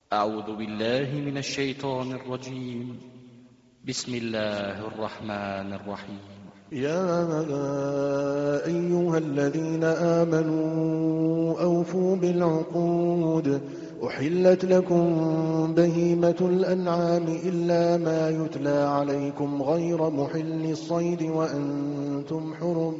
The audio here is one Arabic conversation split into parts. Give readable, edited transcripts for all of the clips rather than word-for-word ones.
أعوذ بالله من الشيطان الرجيم. بسم الله الرحمن الرحيم. يا أيها الذين آمنوا أوفوا بالعقود. أحلت لكم بهيمة الأنعام إلا ما يتلى عليكم غير محل الصيد وأنتم حرم.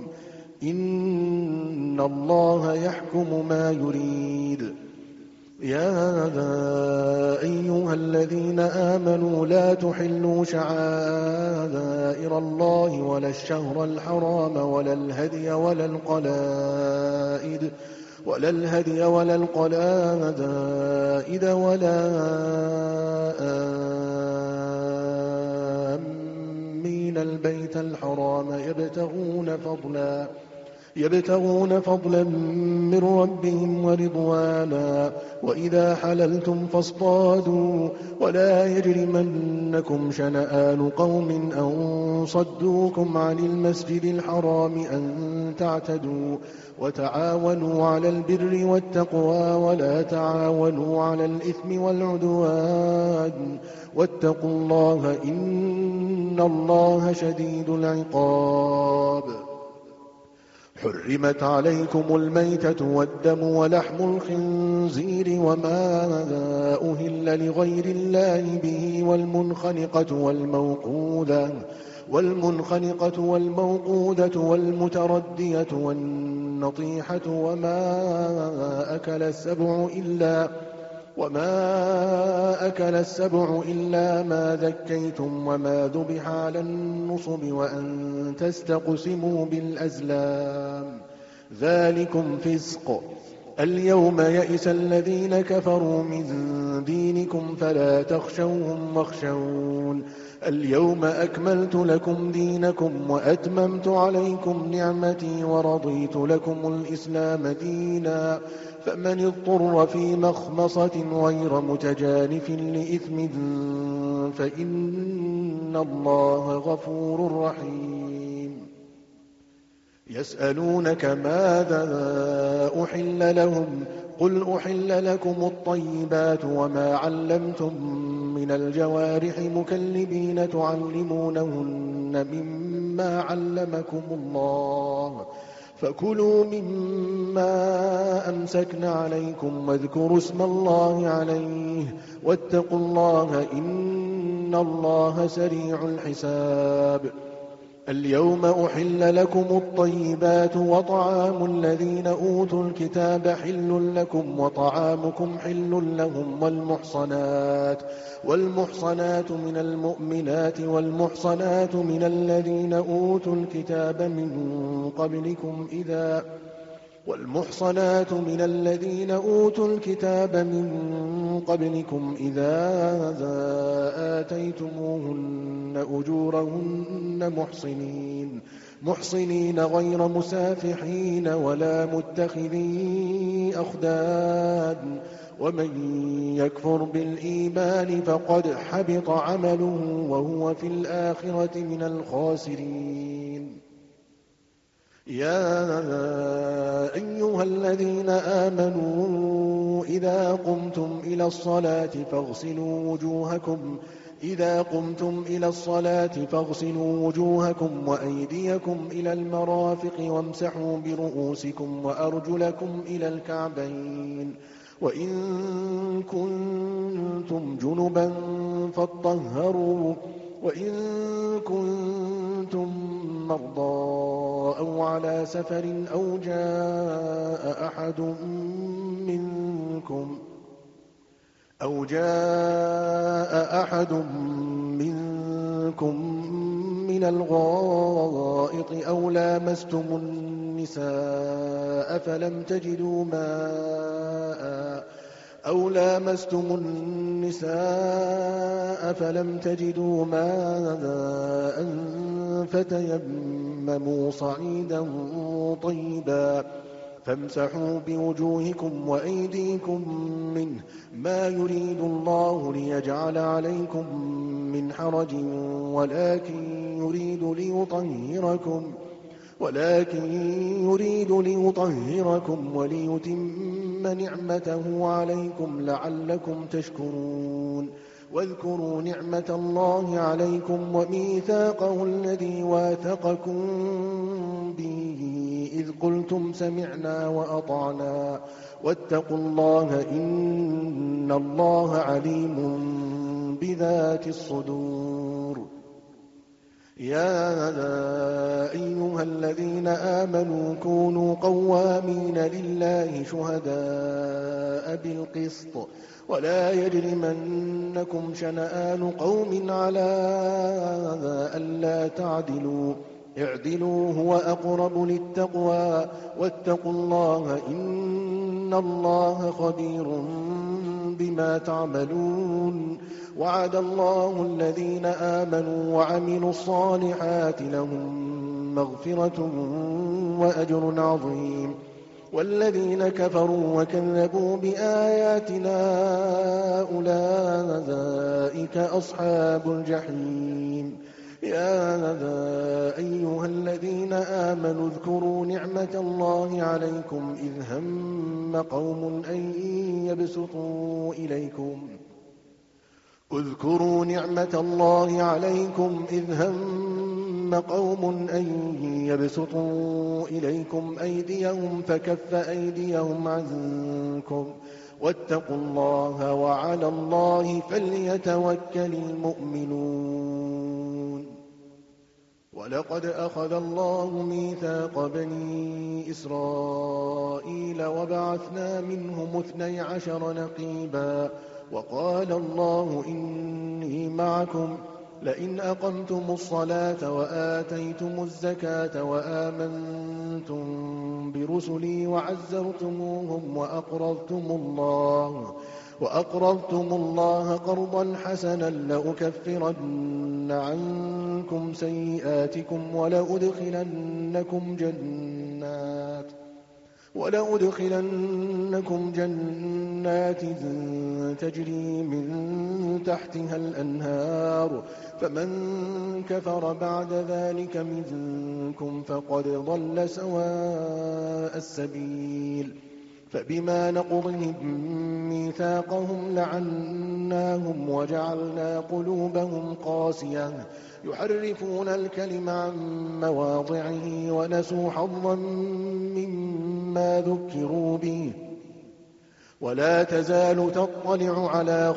إن الله يحكم ما يريد. يا أيها الذين آمنوا لا تحلوا شعائر الله ولا الشهر الحرام ولا الهدي ولا القلائد ولا آمين البيت الحرام يبتغون فضلا من ربهم ورضوانا. وإذا حللتم فاصطادوا ولا يجرمنكم شنآن قوم أن صدوكم عن المسجد الحرام أن تعتدوا. وتعاونوا على البر والتقوى ولا تعاونوا على الإثم والعدوان. واتقوا الله إن الله شديد العقاب. حرمت عليكم الميتة والدم ولحم الخنزير وما أهل لغير الله به والمنخنقة والموقودة والمتردية والنطيحة وما أكل السبع إلا ما ذكيتم وما ذبح على النصب وأن تستقسموا بالأزلام ذلكم فسق. اليوم يئس الذين كفروا من دينكم فلا تخشوهم واخشون. اليوم أكملت لكم دينكم وأتممت عليكم نعمتي ورضيت لكم الإسلام دينا. فمن اضطر في مخمصة غير متجانف لإثم فإن الله غفور رحيم. يسألونك ماذا أحل لهم قل أحل لكم الطيبات وما علمتم من الجوارح مكلبين تعلمونهن مما علمكم الله فكلوا مما أمسكن عليكم واذكروا اسم الله عليه واتقوا الله إن الله سريع الحساب. اليوم أحل لكم الطيبات وطعام الذين أوتوا الكتاب حل لكم وطعامكم حل لهم والمحصنات من المؤمنات والمحصنات من الذين أوتوا الكتاب من قبلكم إذا آتيتموهن أجورهن محصنين غير مسافحين ولا متخذي أخدان. ومن يكفر بالإيمان فقد حبط عمله وهو في الآخرة من الخاسرين. يا أيها الذين آمنوا إذا قمتم إلى الصلاة فاغسلوا وجوهكم وأيديكم إلى المرافق وامسحوا برؤوسكم وأرجلكم إلى الكعبين. وإن كنتم جنبا فاطهروا وإن كنتم مرضى أو على سفر أو جاء أحد منكم من الغائط أو لامستم النساء فلم تجدوا ماء فتيمموا صعيدا طيبا فامسحوا بوجوهكم وأيديكم منه ما يريد الله ليجعل عليكم من حرج ولكن يريد ليطهركم وليتم نعمته عليكم لعلكم تشكرون واذكروا نعمة الله عليكم وميثاقه الذي واثقكم به إذ قلتم سمعنا وأطعنا واتقوا الله إن الله عليم بذات الصدور. يا أيها الذين آمنوا كونوا قوامين لله شهداء بالقسط ولا يجرمنكم شنآن قوم على ألا تعدلوا اعدلوا هو أقرب للتقوى واتقوا الله إن الله خبير بما تعملون. وعد الله الذين آمنوا وعملوا الصالحات لهم مغفرة وأجر عظيم والذين كفروا وكذبوا بآياتنا أولئك أصحاب الجحيم. يا أيها الذين آمنوا اذكروا نعمة الله عليكم إذ هم قوم أن يبسطوا إليكم اذكروا نعمة الله عليكم إذ هم قوم أن يبسطوا إليكم أيديهم فكف أيديهم عنكم واتقوا الله وعلى الله فليتوكل المؤمنون. ولقد أخذ الله ميثاق بني إسرائيل وبعثنا منهم 12 نقيبا وقال الله إني معكم لئن أقمتم الصلاة وآتيتم الزكاة وآمنتم برسلي وعزرتموهم وأقرضتم الله قرضا حسنا لأكفرن عنكم سيئاتكم ولأدخلنكم جنات تجري من تحتها الأنهار فمن كفر بعد ذلك منكم فقد ضل سواء السبيل. فبما نقضهم ميثاقهم لعناهم وجعلنا قلوبهم قاسية يحرفون الكلم عن مواضعه ونسوا حظا مما ذكروا به ولا تزال تطلع على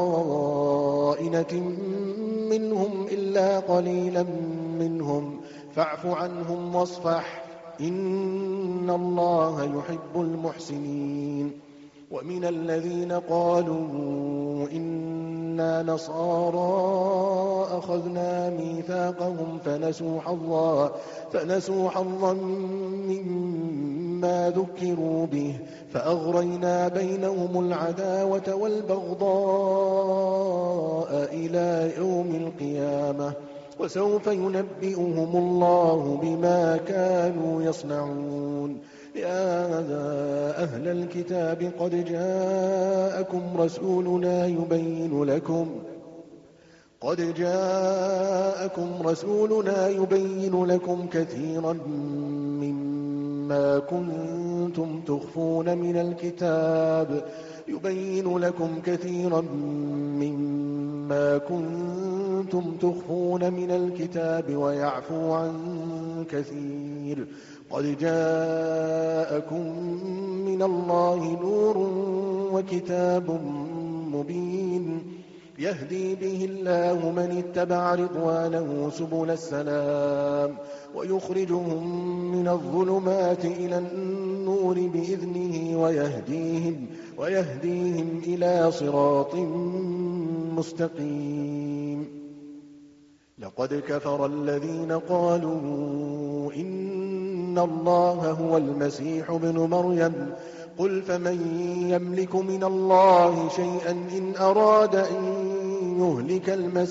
خائنة منهم إلا قليلا منهم فاعف عنهم واصفح إن الله يحب المحسنين. ومن الذين قالوا إنا نصارى أخذنا ميثاقهم فنسوا حظا مما ذكروا به فأغرينا بينهم العداوة والبغضاء إلى يوم القيامة وسوف ينبئهم الله بما كانوا يصنعون. يا أهل الكتاب قد جاءكم رسولنا يبين لكم كثيرا مما كنتم تخفون من الكتاب ويعفو عن كثير. قد جاءكم من الله نور وكتاب مبين يهدي به الله من اتبع رضوانه سبل السلام ويخرجهم من الظلمات إلى النور بإذنه ويهديهم إلى صراط مستقيم. لقد كفر الذين قالوا إن الله هو المسيح ابن مريم قل فمن يملك من الله شيئا إن أراد أن يهلك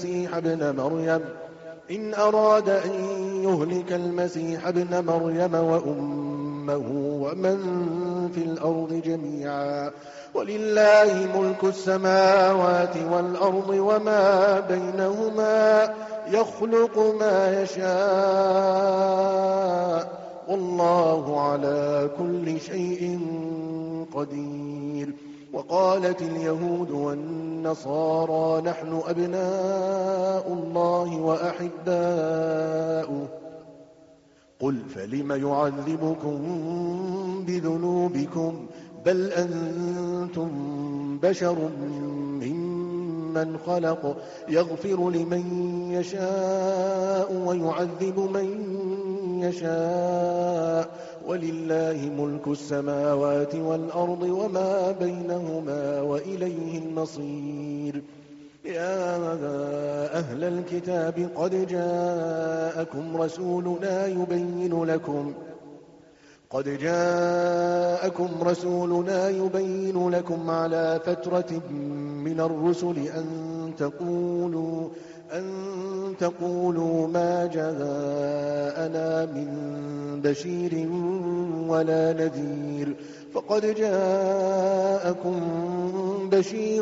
المسيح ابن مريم وأمه ومن في الأرض جميعا ولله ملك السماوات والأرض وما بينهما يخلق ما يشاء والله على كل شيء قدير. وقالت اليهود والنصارى نحن أبناء الله وأحباؤه قل فلم يعذبكم بذنوبكم بل أنتم بشر ممن خلق يغفر لمن يشاء ويعذب من يشاء ولله ملك السماوات والأرض وما بينهما وإليه المصير. يا أهل الكتاب قد جاءكم رسولنا يبين لكم على فترة من الرسل أن تقولوا ما جاءنا من بشير ولا نذير فقد جاءكم بشير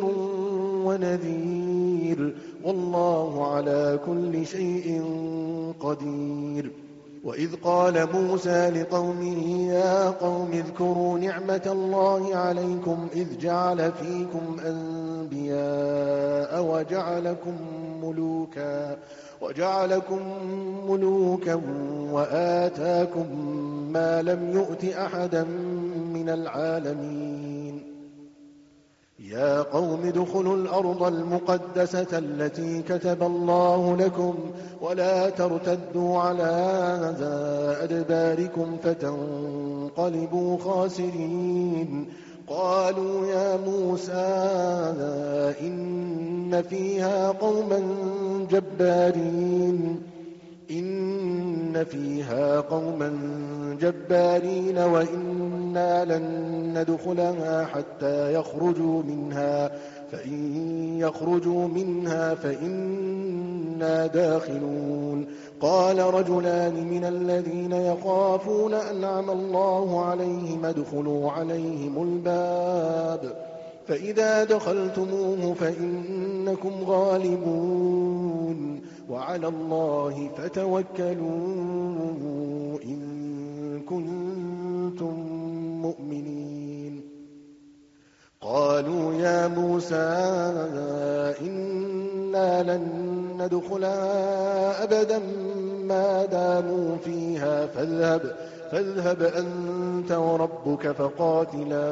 ونذير والله على كل شيء قدير. وإذ قال موسى لقومه يا قوم اذكروا نعمة الله عليكم إذ جعل فيكم أنبياء وجعلكم ملوكا وآتاكم ما لم يؤت أحدا من العالمين. يا قوم ادخلوا الأرض المقدسة التي كتب الله لكم ولا ترتدوا على أدباركم فتنقلبوا خاسرين. قالوا يا موسى إن فيها قوما جبارين وإنا لن ندخلها حتى يخرجوا منها فإن يخرجوا منها فإنا داخلون. قال رجلان من الذين يخافون أنعم الله عليهم ادخلوا عليهم الباب فإذا دخلتموه فإنكم غالبون وعلى الله فتوكلوا إن كنتم مؤمنين. قالوا يا موسى إنا لن ندخلها أبدا ما داموا فيها فاذهب أنت وربك فقاتلا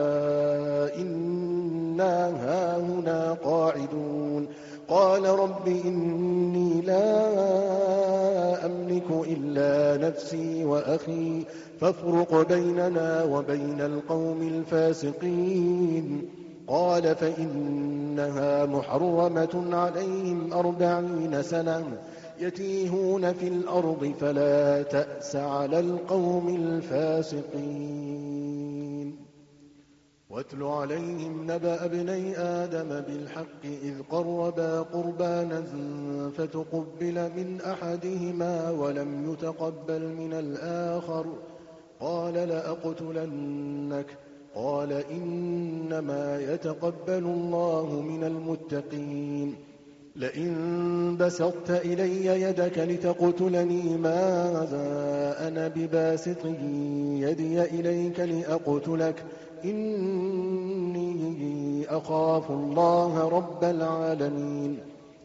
إنا هاهنا قاعدون. قال رب إني لا أملك إلا نفسي وأخي فافرق بيننا وبين القوم الفاسقين. قال فإنها محرمة عليهم 40 سنة يتيهون في الأرض فلا تأس على القوم الفاسقين. واتل عليهم نبأ ابني آدم بالحق إذ قربا قربانا فتقبل من أحدهما ولم يتقبل من الآخر قال لأقتلنك قال إنما يتقبل الله من المتقين. لئن بسطت إلي يدك لتقتلني ما أنا بباسط يدي إليك لأقتلك إني أخاف الله رب العالمين.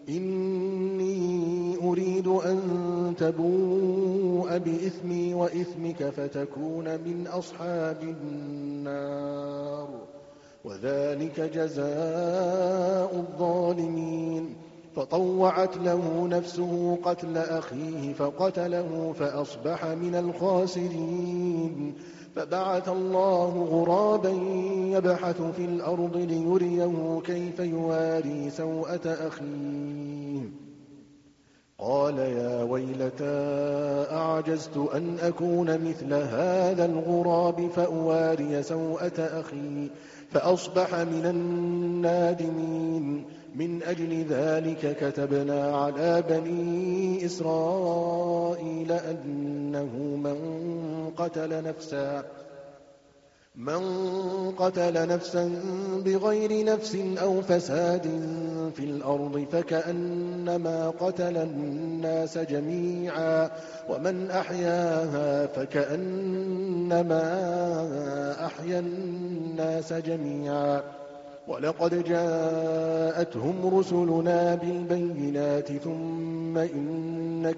إني أريد أن تبوء بإثمي وإثمك فتكون من أصحاب النار وذلك جزاء الظالمين. فطوعت له نفسه قتل أخيه فقتله فأصبح من الخاسرين. فبعث الله غرابا يبحث في الأرض ليريه كيف يواري سوءة أخيه قال يا ويلتى أعجزت أن أكون مثل هذا الغراب فأواري سوءة أخي فأصبح من النادمين. من أجل ذلك كتبنا على بني إسرائيل أنه من من قتل نفسا بغير نفس أو فساد في الأرض فكأنما قتل الناس جميعا ومن أحياها فكأنما أحيا الناس جميعا ولقد جاءتهم رسلنا بالبينات ثم إن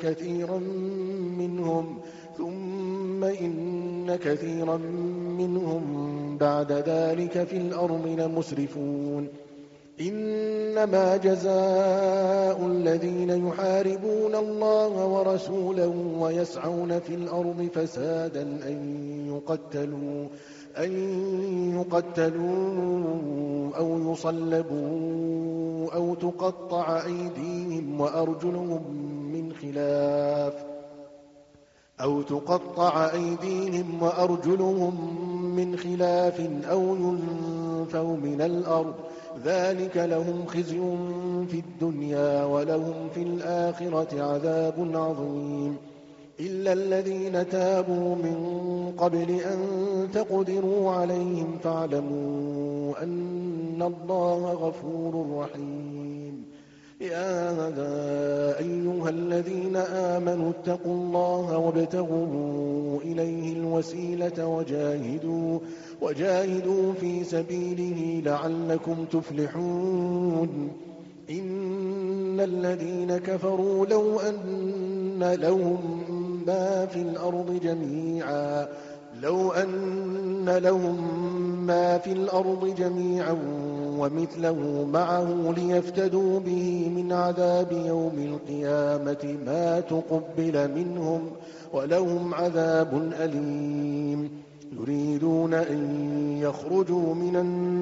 كثيرا منهم بعد ذلك في الأرض لمسرفون إنما جزاء الذين يحاربون الله ورسوله ويسعون في الأرض فسادا أن يقتلوا أو يصلبوا أو تقطع أيديهم وأرجلهم من خلاف أو ينفوا من الأرض ذلك لهم خزي في الدنيا ولهم في الآخرة عذاب عظيم إلا الذين تابوا من قبل أن تقدروا عليهم فاعلموا أن الله غفور رحيم يا أيها الذين آمنوا اتقوا الله وابتغوا إليه الوسيلة وجاهدوا في سبيله لعلكم تفلحون إن الذين كفروا لو أن لهم ما في الأرض جميعا ومثله معه ليفتدوا به من عذاب يوم القيامة ما تقبل منهم ولهم عذاب أليم يريدون أن يخرجوا من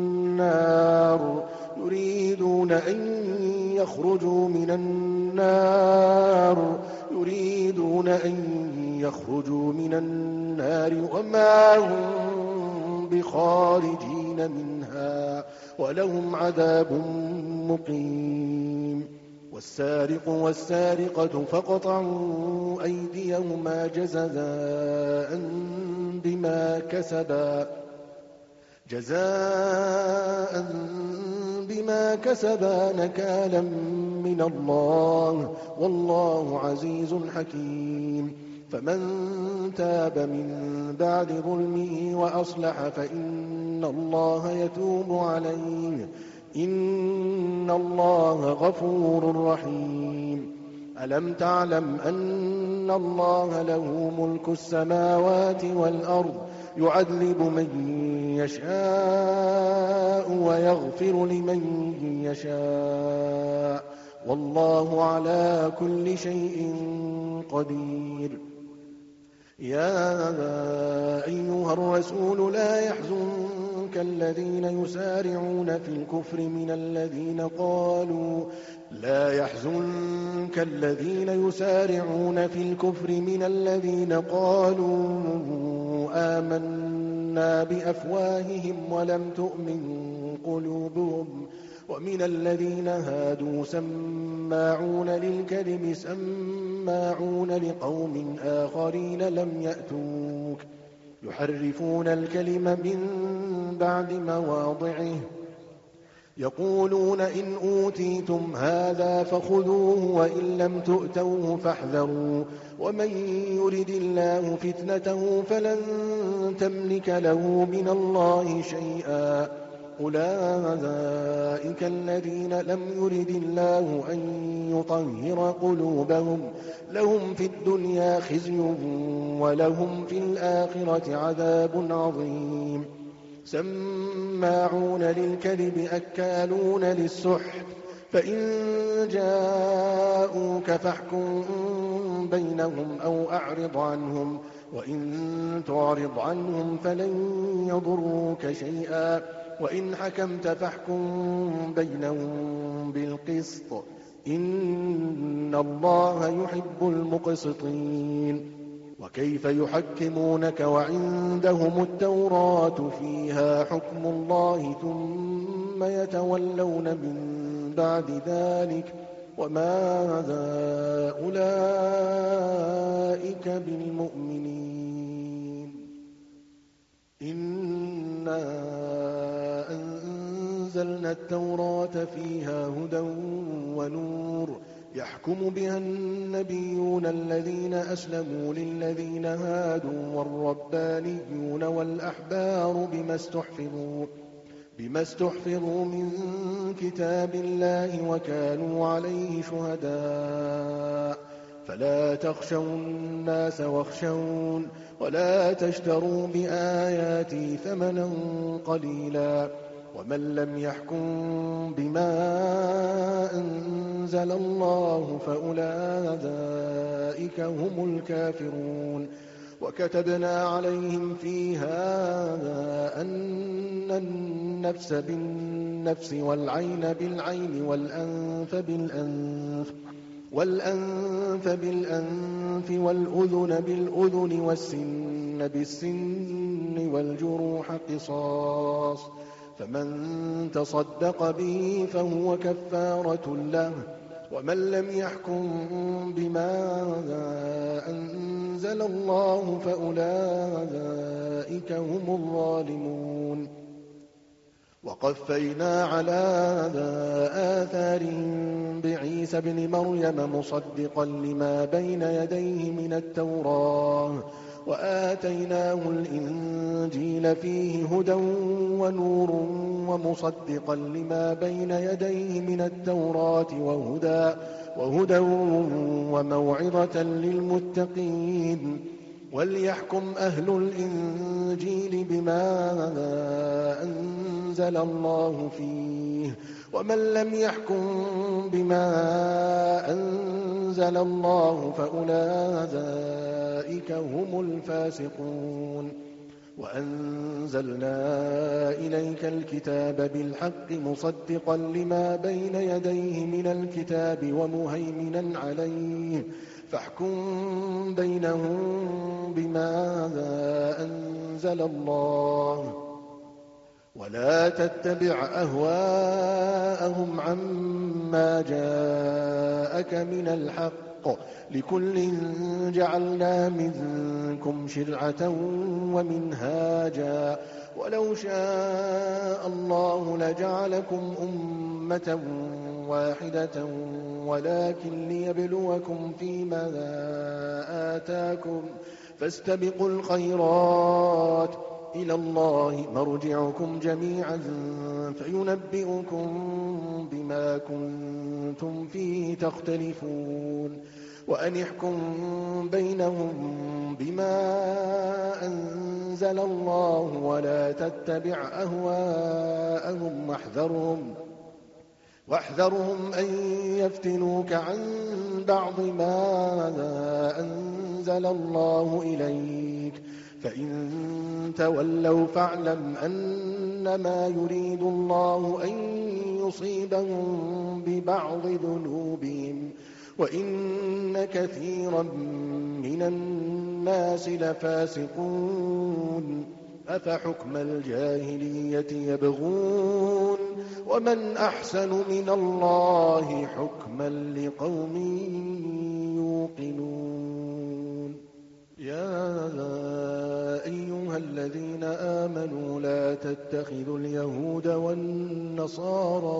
النار وما هم بخارجين منها ولهم عذاب مقيم والسارق والسارقة فاقطعوا أيديهما جزاء بما كسبا نكالا من الله والله عزيز حكيم فمن تاب من بعد ظلمه وأصلح فإن الله يتوب عليه إن الله غفور رحيم ألم تعلم أن الله له ملك السماوات والأرض يعذب من يشاء ويغفر لمن يشاء والله على كل شيء قدير يا أيها الرسول لا يحزنك الذين يسارعون في الكفر من الذين قالوا آمنا بأفواههم ولم تؤمن قلوبهم ومن الذين هادوا سماعون للكذب سماعون لقوم آخرين لم يأتوك يحرفون الكلم من بعد مواضعه يقولون إن أوتيتم هذا فخذوه وإن لم تؤتوه فاحذروا ومن يرد الله فتنته فلن تملك له من الله شيئا أولئك الذين لم يرد الله أن يطهر قلوبهم لهم في الدنيا خزي ولهم في الآخرة عذاب عظيم سماعون للكذب أكالون للسحت فإن جاءوك فاحكم بينهم أو أعرض عنهم وإن تعرض عنهم فلن يضروك شيئا وإن حكمت فاحكم بينهم بالقسط إن الله يحب المقسطين وكيف يحكمونك وعندهم التوراة فيها حكم الله ثم يتولون من بعد ذلك وما أولئك بالمؤمنين إنا أنزلنا التوراة فيها هدى ونور يحكم بها النبيون الذين أسلموا للذين هادوا والربانيون والأحبار بما استحفظوا من كتاب الله وكانوا عليه شهداء فلا تخشوا الناس واخشون ولا تشتروا بآياتي ثمنا قليلا ومن لم يحكم بما أنزل الله فأولئك هم الكافرون وكتبنا عليهم فيها أن النفس بالنفس والعين بالعين والأنف بالأنف والأذن بالأذن والسن بالسن والجروح قصاص فمن تصدق به فهو كفارة له ومن لم يحكم بما أنزل الله فأولئك هم الظالمون وقفينا على آثارهم بعيسى ابن مريم مصدقا لما بين يديه من التوراة وآتيناه الإنجيل فيه هدى ونور ومصدقا لما بين يديه من التوراة وهدى وموعظة للمتقين وليحكم أهل الإنجيل بما أنزل الله فيه ومن لم يحكم بما أنزل الله فأولئك هم الفاسقون وأنزلنا إليك الكتاب بالحق مصدقا لما بين يديه من الكتاب ومهيمنا عليه فاحكم بينهم بما أنزل الله ولا تتبع أهواءهم عما جاءك من الحق لكل جعلنا منكم شرعة ومنهاجا ولو شاء الله لجعلكم أمة واحدة ولكن ليبلوكم فيما آتاكم فاستبقوا الخيرات إلى الله مرجعكم جميعا فينبئكم بما كنتم فيه تختلفون وأن احكم بينهم بما أنزل الله ولا تتبع أهواءهم واحذرهم أن يفتنوك عن بعض ما أنزل الله إليك فإن تولوا فاعلم أنما يريد الله أن يصيبهم ببعض ذنوبهم وإن كثيرا من الناس لفاسقون أفحكم الجاهلية يبغون ومن أحسن من الله حكما لقوم يوقنون يا أيها الذين آمنوا لا تتخذوا اليهود والنصارى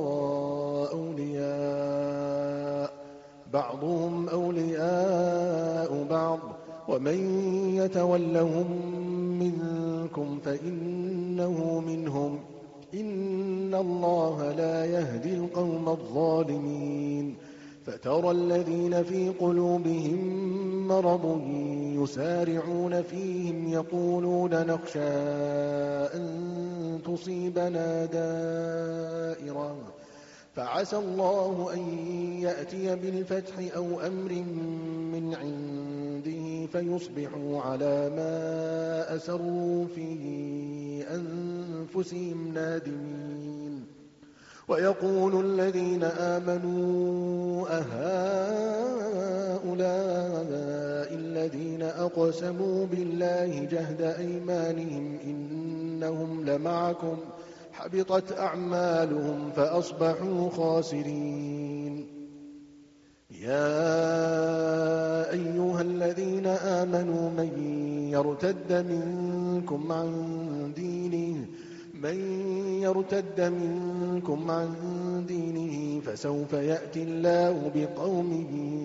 أولياء بعضهم أولياء بعض ومن يتولهم منكم فإنه منهم إن الله لا يهدي القوم الظالمين فترى الذين في قلوبهم مرض يسارعون فيهم يقولون نخشى أن تصيبنا دائرة فعسى الله أن يأتي بالفتح أو أمر من عنده فيصبحوا على ما أسروا في أنفسهم نادمين ويقول الذين آمنوا أهؤلاء الذين أقسموا بالله جهد أيمانهم إنهم لمعكم حبطت أعمالهم فأصبحوا خاسرين يا أيها الذين آمنوا من يرتد منكم عن دينه من يرتد منكم عن دينه فسوف يأتي الله بقوم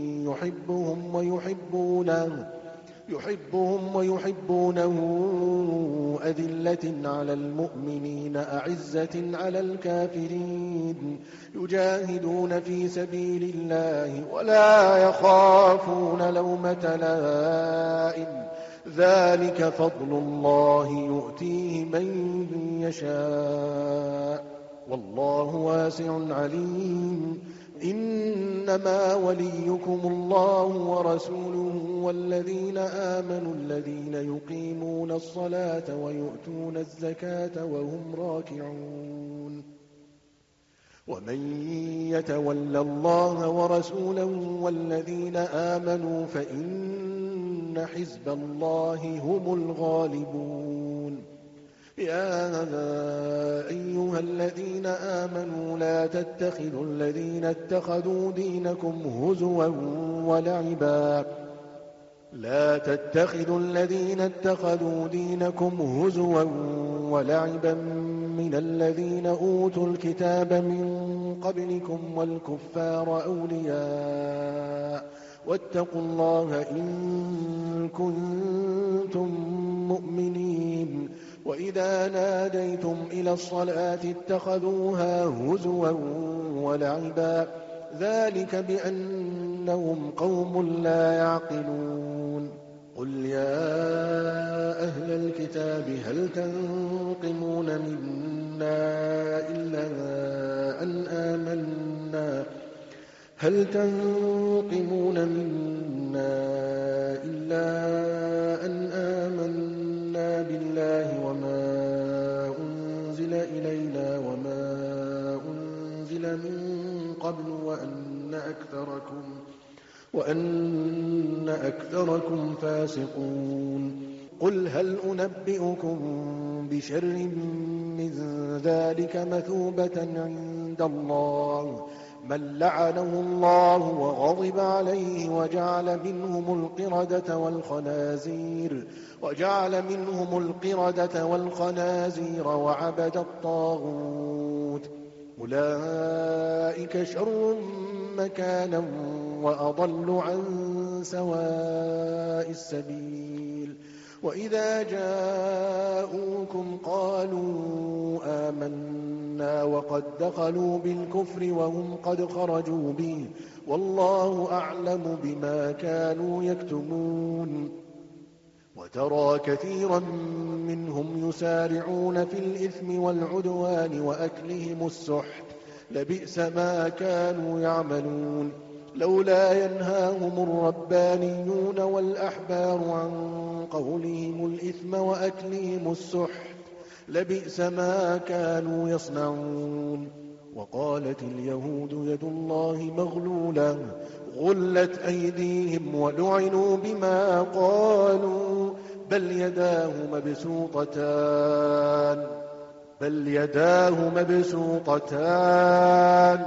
يحبهم ويحبونه أذلة على المؤمنين أعزة على الكافرين يجاهدون في سبيل الله ولا يخافون لومة لائم ذلك فضل الله يؤتيه من يشاء والله واسع عليم إنما وليكم الله ورسوله والذين آمنوا الذين يقيمون الصلاة ويؤتون الزكاة وهم راكعون ومن يتول الله ورسوله والذين آمنوا فإن حزب الله هم الغالبون يا أيها الذين آمنوا لا تتخذوا الذين اتخذوا دينكم هزوا ولعبا من الذين أوتوا الكتاب من قبلكم والكفار أولياء واتقوا الله إن كنتم مؤمنين وإذا ناديتم إلى الصلاة اتخذوها هزوا ولعبا ذلك بأنهم قوم لا يعقلون قل يا أهل الكتاب هل تنقمون منا إلا أن آمنا بالله وما أنزل إلينا وما أنزل من قبل وأن أكثركم فاسقون قل هل أنبئكم بشر من ذلك مثوبة عند الله من لعنه الله وغضب عليه وجعل منهم القردة والخنازير وعبد الطاغوت أولئك شر مكانا وأضل عن سواء السبيل وإذا جاءوكم قالوا آمنا وقد دخلوا بالكفر وهم قد خرجوا به والله أعلم بما كانوا يكتمون وترى كثيرا منهم يسارعون في الإثم والعدوان وأكلهم السحت لبئس ما كانوا يعملون لولا ينهاهم الربانيون والأحبار عن قولهم الإثم وأكلهم السحت لبئس ما كانوا يصنعون وقالت اليهود يد الله مغلولة غلت أيديهم ولعنوا بما قالوا بل يداه مبسوطتان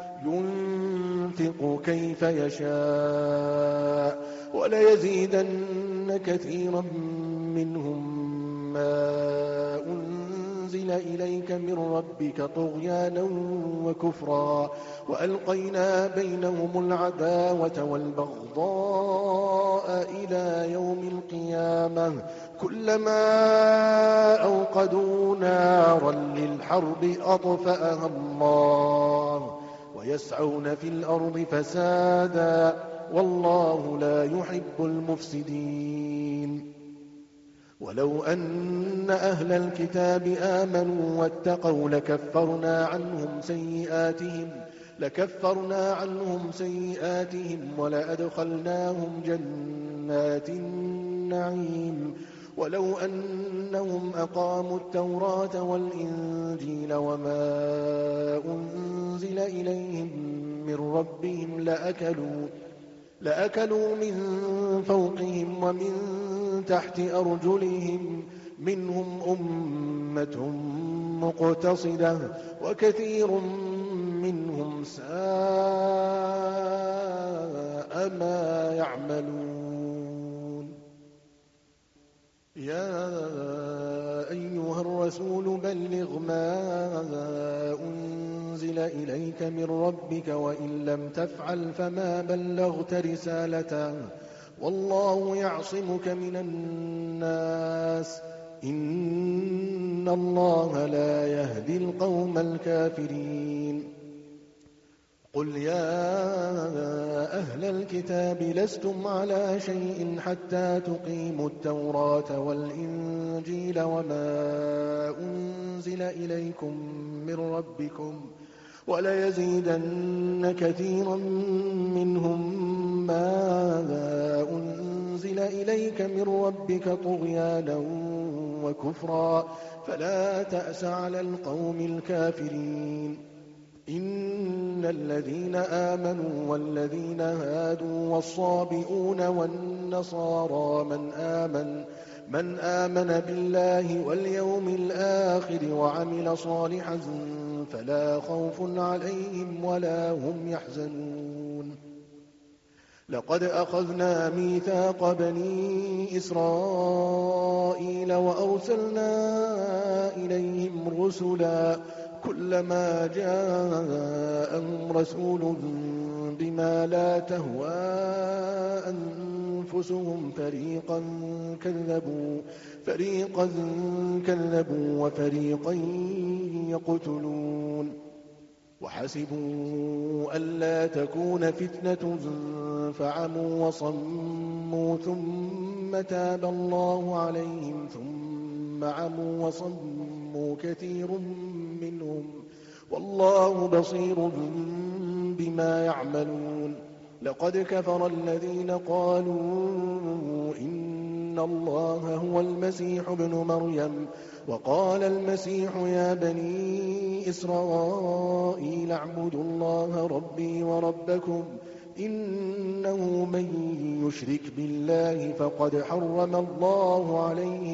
ينفق كيف يشاء وليزيدن كثيرا منهم ما أنزل إليك من ربك طغيانا وكفرا وألقينا بينهم العداوة والبغضاء إلى يوم القيامة كلما أوقدوا نارا للحرب أطفأها الله ويسعون في الأرض فسادا والله لا يحب المفسدين ولو أن أهل الكتاب آمنوا واتقوا لكفرنا عنهم سيئاتهم ولأدخلناهم جنات النعيم ولو أنهم أقاموا التوراة والإنجيل وما أنزل إليهم من ربهم لأكلوا من فوقهم ومن تحت أرجلهم منهم أمة مقتصدة وكثير منهم ساء ما يعملون يا أيها أيها الرسول بلغ ما أنزل إليك من ربك وإن لم تفعل فما بلغت رسالته والله يعصمك من الناس إن الله لا يهدي القوم الكافرين قل يا أهل الكتاب لستم على شيء حتى تقيموا التوراة والإنجيل وما أنزل إليكم من ربكم وليزيدن كثيرا منهم ما أنزل إليك من ربك طغيانا وكفرا فلا تأس على القوم الكافرين إن الذين آمنوا والذين هادوا والصابئون والنصارى من آمن بالله واليوم الآخر وعمل صالحا فلا خوف عليهم ولا هم يحزنون لقد أخذنا ميثاق بني إسرائيل وأرسلنا إليهم رسلا كلما جاءهم رسول بما لا تهوى أنفسهم فريقا كذبوا وفريقا يقتلون وحسبوا ألا تكون فتنة فعموا وصموا ثم تاب الله عليهم ثم عموا وصموا كثير منهم والله بصير بما يعملون لقد كفر الذين قالوا إن الله هو المسيح ابن مريم وقال المسيح يا بني إسرائيل اعبدوا الله ربي وربكم إنه من يشرك بالله فقد حرم الله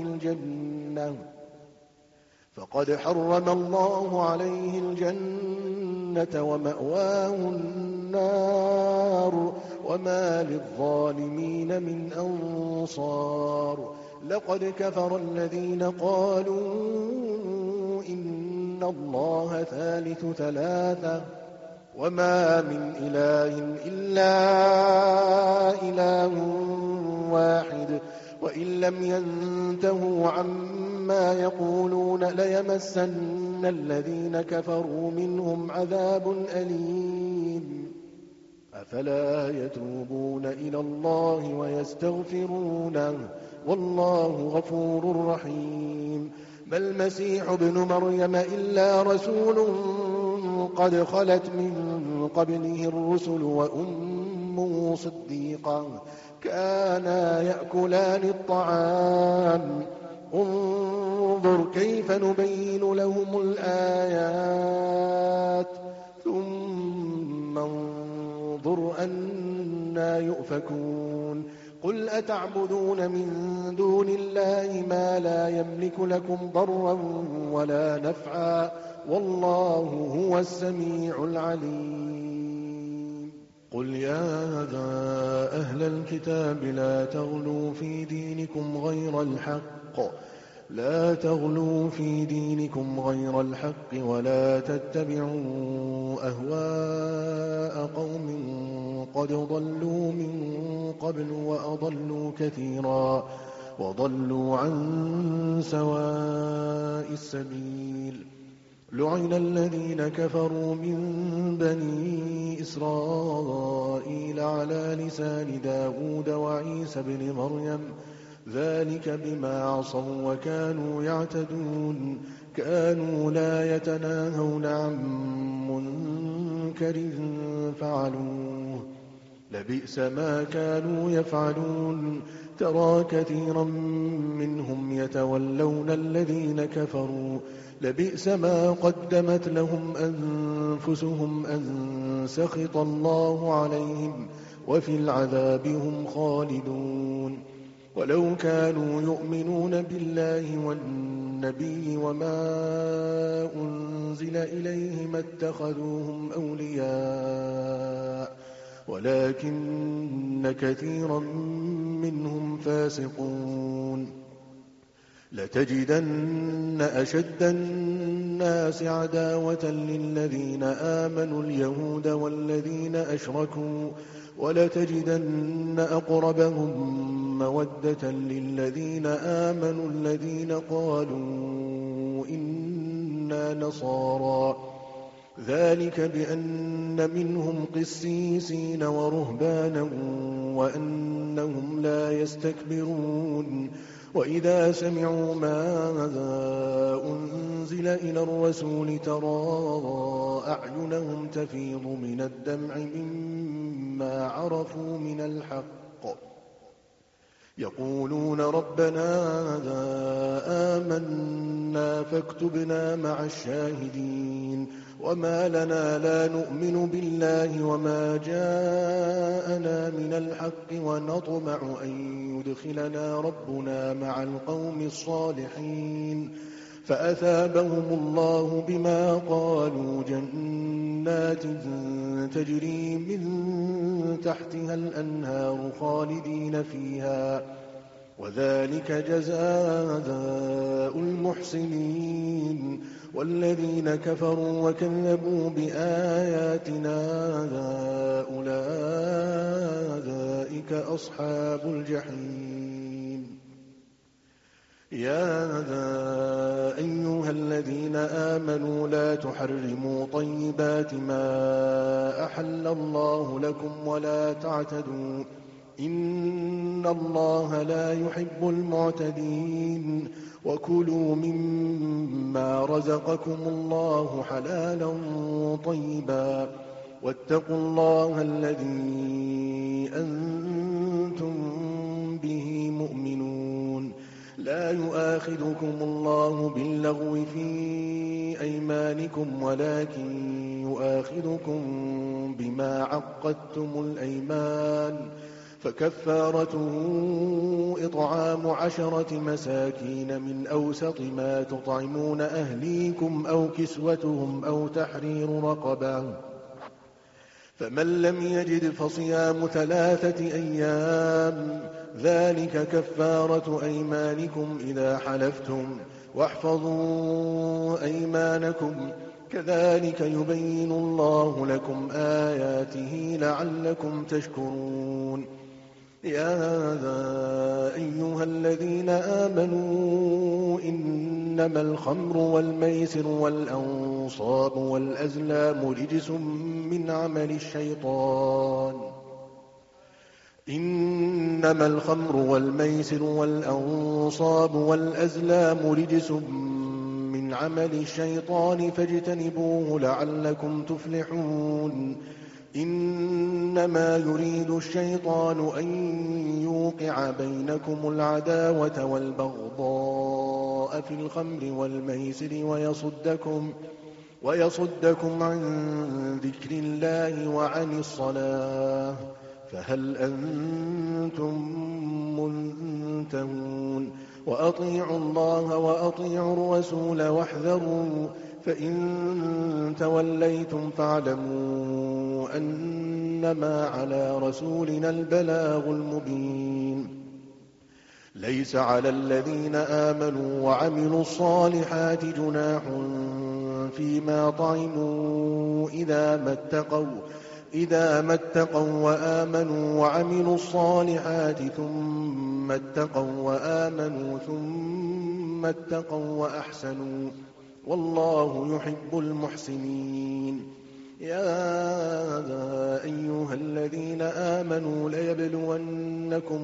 عليه الجنة ومأواه النار وما للظالمين من أنصار لقد كفر الذين قالوا إن الله ثالث ثلاثة وما من إله إلا إله واحد وإن لم ينتهوا عما يقولون ليمسن الذين كفروا منهم عذاب أليم أفلا يتوبون إلى الله ويستغفرونه والله غفور رحيم ما المسيح ابن مريم إلا رسول قد خلت من قبله الرسل وأمه صديقة كانا يأكلان الطعام انظر كيف نبين لهم الآيات ثم انظر أنى يؤفكون قل أتعبدون من دون الله ما لا يملك لكم ضرا ولا نفعا والله هو السميع العليم قل يا أهل الكتاب لا تغلوا في دينكم غير الحق ولا تتبعوا أهواء قوم قد ضلوا من قبل وأضلوا كثيرا وضلوا عن سواء السبيل لعن الذين كفروا من بني إسرائيل على لسان داود وعيسى بن مريم ذلك بما عصوا وكانوا يعتدون كانوا لا يتناهون عن منكر فعلوه لبئس ما كانوا يفعلون ترى كثيرا منهم يتولون الذين كفروا لبئس ما قدمت لهم أنفسهم أن سخط الله عليهم وفي العذاب هم خالدون ولو كانوا يؤمنون بالله والنبي وما أنزل إليه ما اتخذوهم أولياء ولكن كثيرا منهم فاسقون لتجدن أشد الناس عداوة للذين آمنوا اليهود والذين أشركوا ولتجدن أقربهم مودة للذين آمنوا الذين قالوا إنا نصارى ذلك بأن منهم قسيسين ورهبانا وأنهم لا يستكبرون وإذا سمعوا ما أنزل إلى الرسول ترى أعينهم تفيض من الدمع مما عرفوا من الحق يقولون ربنا آمنا فاكتبنا مع الشاهدين وما لنا لا نؤمن بالله وما جاءنا من الحق ونطمع أن يدخلنا ربنا مع القوم الصالحين فأثابهم الله بما قالوا جنات تجري من تحتها الأنهار خالدين فيها وذلك جزاء المحسنين والذين كفروا وكذبوا بآياتنا أولئك أصحاب الجحيم يا أيها الذين آمنوا لا تحرموا طيبات ما أحل الله لكم ولا تعتدوا إن الله لا يحب المعتدين وكلوا مما رزقكم الله حلالا طيبا واتقوا الله الذي أنتم به مؤمنون لا يؤاخذكم الله باللغو في أيمانكم ولكن يؤاخذكم بما عقدتم الأيمان فكفارته إطعام 10 مساكين من أوسط ما تطعمون أهليكم أو كسوتهم أو تحرير رقبة فمن لم يجد فصيام 3 أيام ذلك كفارة أيمانكم إذا حلفتم واحفظوا أيمانكم كذلك يبين الله لكم آياته لعلكم تشكرون يا أيها الذين آمنوا إنما الخمر والميسر والأنصاب والأزلام رجس من عمل الشيطان إنما الخمر والميسر والأنصاب والأزلام رجس من عمل الشيطان فاجتنبوه لعلكم تفلحون إنما يريد الشيطان أن يوقع بينكم العداوة والبغضاء في الخمر والميسر ويصدكم عن ذكر الله وعن الصلاة فهل أنتم منتهون وأطيعوا الله وأطيعوا الرسول واحذروا فإن توليتم فاعلموا أنما على رسولنا البلاغ المبين ليس على الذين آمنوا وعملوا الصالحات جناح فيما طعموا إذا ما اتقوا وآمنوا وعملوا الصالحات ثم اتقوا وآمنوا ثم اتقوا وأحسنوا والله يحب المحسنين يا أيها الذين آمنوا ليبلونكم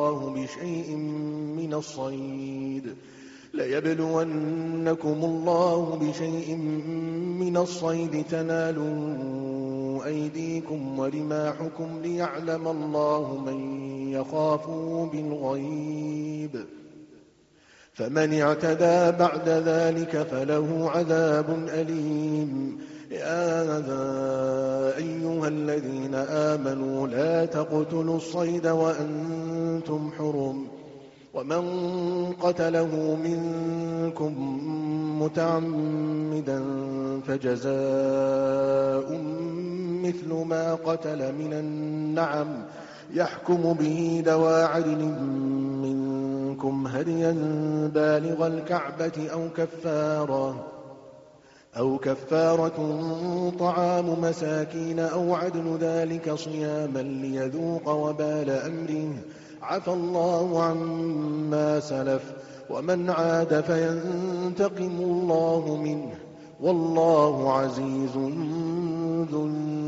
الله بشيء من الصيد تنالوا أيديكم ورماحكم ليعلم الله من يخافه بالغيب فمن اعتدى بعد ذلك فله عذاب أليم يا أيها الذين آمنوا لا تقتلوا الصيد وأنتم حرم ومن قتله منكم متعمدا فجزاء مثل ما قتل من النعم يحكم به ذوى عدل منكم منكم هديا بالغ الكعبة أو كفارة طعام مساكين أو عدل ذلك صياما ليذوق وبال أمره عفى الله عما سلف ومن عاد فينتقم الله منه والله عزيز ذو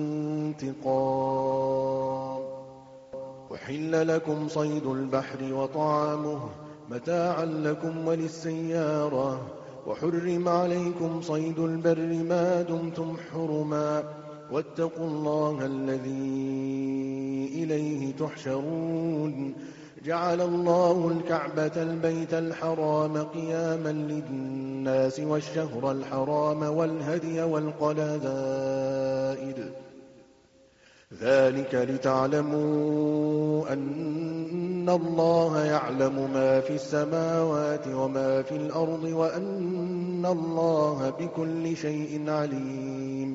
انتقام. أحل لكم صيد البحر وطعامه متاعا لكم وللسيارة وحرم عليكم صيد البر ما دمتم حرما واتقوا الله الذي إليه تحشرون. جعل الله الكعبة البيت الحرام قياما للناس والشهر الحرام والهدي والقلائد ذلك لتعلموا أن الله يعلم ما في السماوات وما في الأرض وأن الله بكل شيء عليم.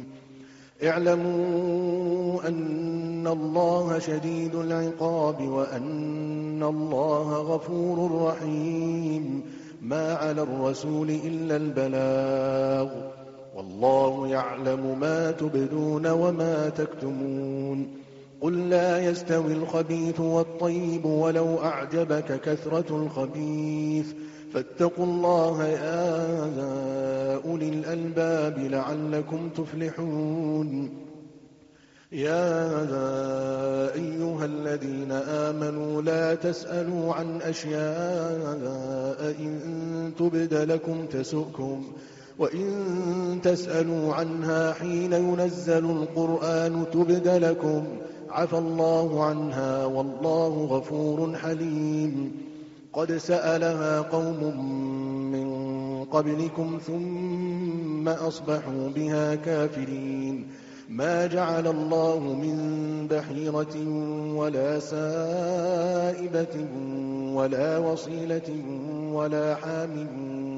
اعلموا أن الله شديد العقاب وأن الله غفور رحيم. ما على الرسول إلا البلاغ والله يعلم ما تبدون وما تكتمون. قل لا يستوي الخبيث والطيب ولو أعجبك كثرة الخبيث فاتقوا الله يا أولي الألباب لعلكم تفلحون. يا أيها الذين آمنوا لا تسألوا عن أشياء إن تبد لكم تسؤكم وإن تسألوا عنها حين ينزل القرآن تبد لكم عفى الله عنها والله غفور حليم. قد سألها قوم من قبلكم ثم أصبحوا بها كافرين. ما جعل الله من بحيرة ولا سائبة ولا وصيلة ولا حام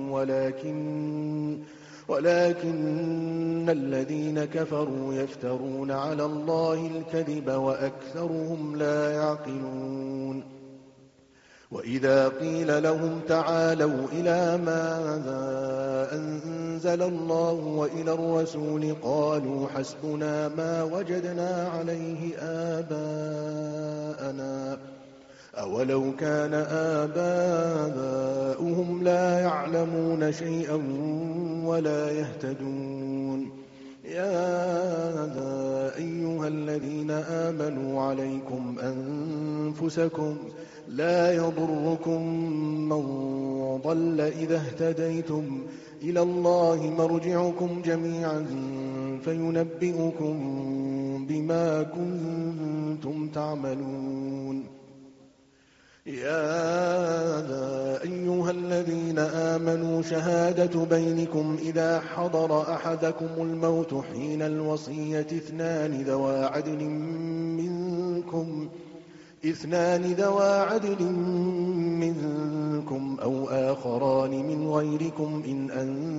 ولكن الذين كفروا يفترون على الله الكذب وأكثرهم لا يعقلون. وإذا قيل لهم تعالوا إلى ما أنزل الله وإلى الرسول قالوا حسبنا ما وجدنا عليه آباءنا أولو كان آباؤهم لا يعلمون شيئا ولا يهتدون. يا أيها الذين آمنوا عليكم أنفسكم لا يضركم من ضل إذا اهتديتم إلى الله مرجعكم جميعا فينبئكم بما كنتم تعملون. يا أيها الذين آمنوا شهادة بينكم إذا حضر أحدكم الموت حين الوصية اثنان ذوى عدل منكم أو آخران من غيركم إن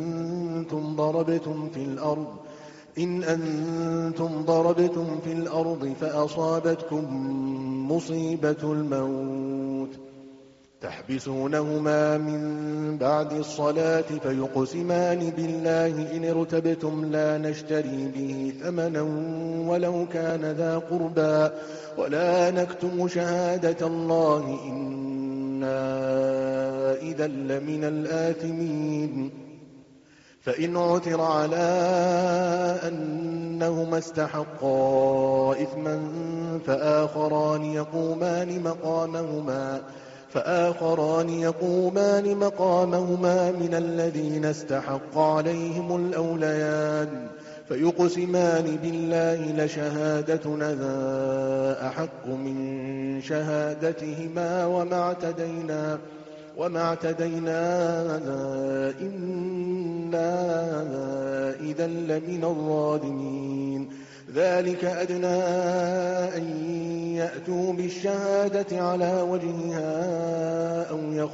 أنتم ضربتم في الأرض فأصابتكم مصيبة الموت تحبسونهما من بعد الصلاة فيقسمان بالله إن ارتبتم لا نشتري به ثمنا ولو كان ذا قربى ولا نكتم شهادة الله إنا إذا لمن الآثمين. فإن عثر على أنهما استحقا إثما فآخران يقومان مقامهما من الذين استحق عليهم الأوليان فيقسمان بالله لشهادتنا أحق من شهادتهما وما اعتدينا إنا إذا لمن الظالمين. ذلك أدنى أن يأتوا بالشهادة على وجهها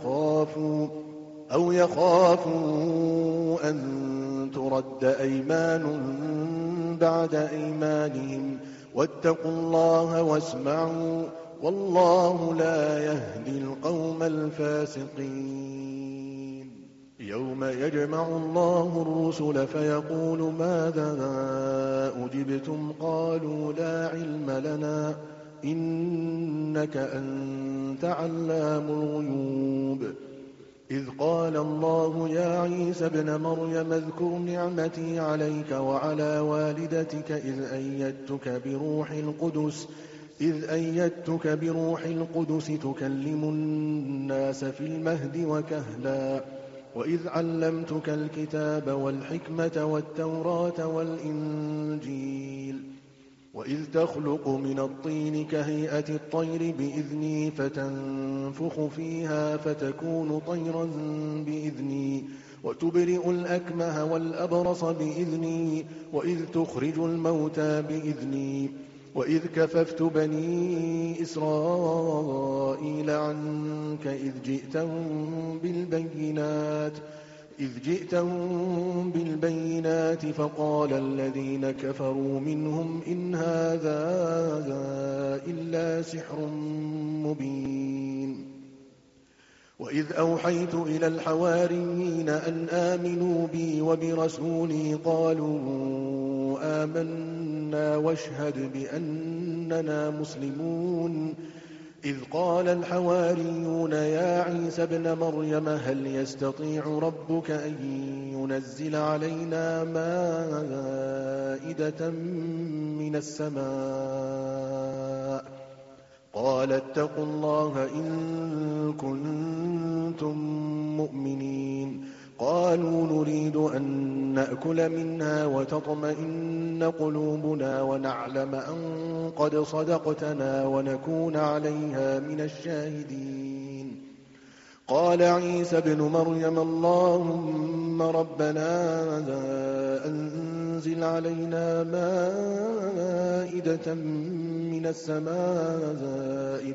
أو يخافوا أن ترد أيمان بعد أيمانهم واتقوا الله واسمعوا والله لا يهدي القوم الفاسقين. يوم يجمع الله الرسل فيقول ماذا أجبتم قالوا لا علم لنا إنك أنت علام الغيوب. إذ قال الله يا عيسى ابن مريم اذكر نعمتي عليك وعلى والدتك إذ أيدتك بروح القدس تكلم الناس في المهد وكهلا وإذ علمتك الكتاب والحكمة والتوراة والإنجيل وإذ تخلق من الطين كهيئة الطير بإذني فتنفخ فيها فتكون طيرا بإذني وتبرئ الأكمه والأبرص بإذني وإذ تخرج الموتى بإذني وإذ كففت بني إسرائيل عنك إذ جئتهم بالبينات فقال الذين كفروا منهم إن هذا إلا سحر مبين. وإذ أوحيت إلى الحواريين أن آمنوا بي وبرسولي قالوا آمنا واشهد بأننا مسلمون. إذ قال الحواريون يا عيسى ابن مريم هل يستطيع ربك أن ينزل علينا مائدة من السماء قال اتقوا الله إن كنتم مؤمنين. قالوا نريد أن نأكل منها وتطمئن قلوبنا ونعلم أن قد صدقتنا ونكون عليها من الشاهدين. قال عيسى ابن مريم اللهم ربنا أنزل علينا مائدة من السماء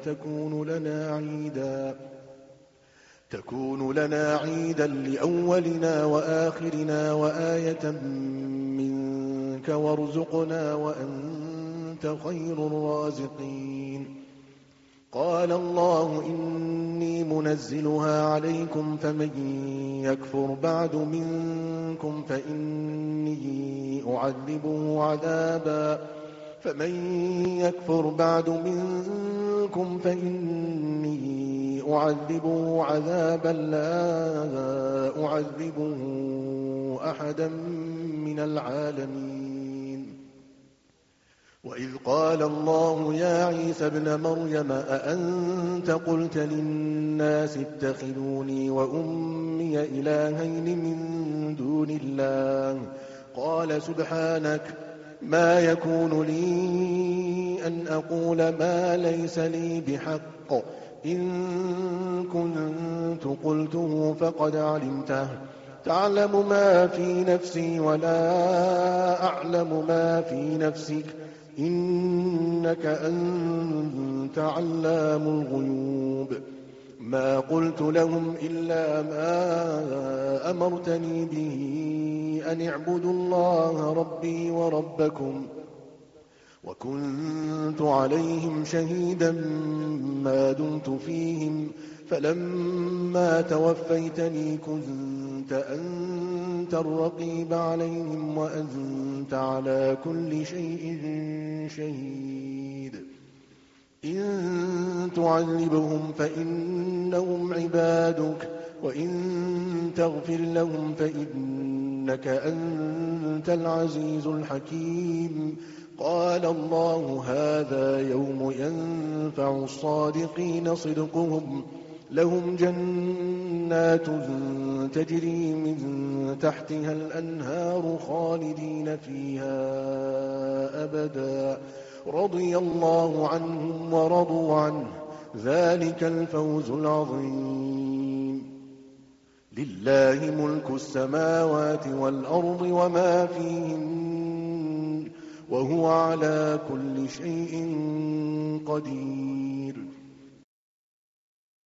تكون لنا عيدا لأولنا وآخرنا وآية منك وارزقنا وأنت خير الرازقين. قال الله إني منزلها عليكم فمن يكفر بعد منكم فإني أعذبه عذابا لا أعذبه أحدا من العالمين. وإذ قال الله يا عيسى ابن مريم أأنت قلت للناس اتخذوني وأمي إلهين من دون الله قال سبحانك ما يكون لي أن أقول ما ليس لي بحق إن كنت قلته فقد علمته تعلم ما في نفسي ولا أعلم ما في نفسك إنك أنت علام الغيوب. ما قلت لهم إلا ما أمرتني به أن اعبدوا الله ربي وربكم وكنت عليهم شهيدا ما دمت فيهم فلما توفيتني كنت أنت الرقيب عليهم وأنت على كل شيء شهيد. إن تعذبهم فإنهم عبادك وإن تغفر لهم فإنك أنت العزيز الحكيم. قال الله هذا يوم ينفع الصادقين صدقهم لهم جنات تجري من تحتها الأنهار خالدين فيها أبدا رضي الله عنهم ورضوا عنه ذلك الفوز العظيم. لله ملك السماوات والأرض وما فيهن وهو على كل شيء قدير.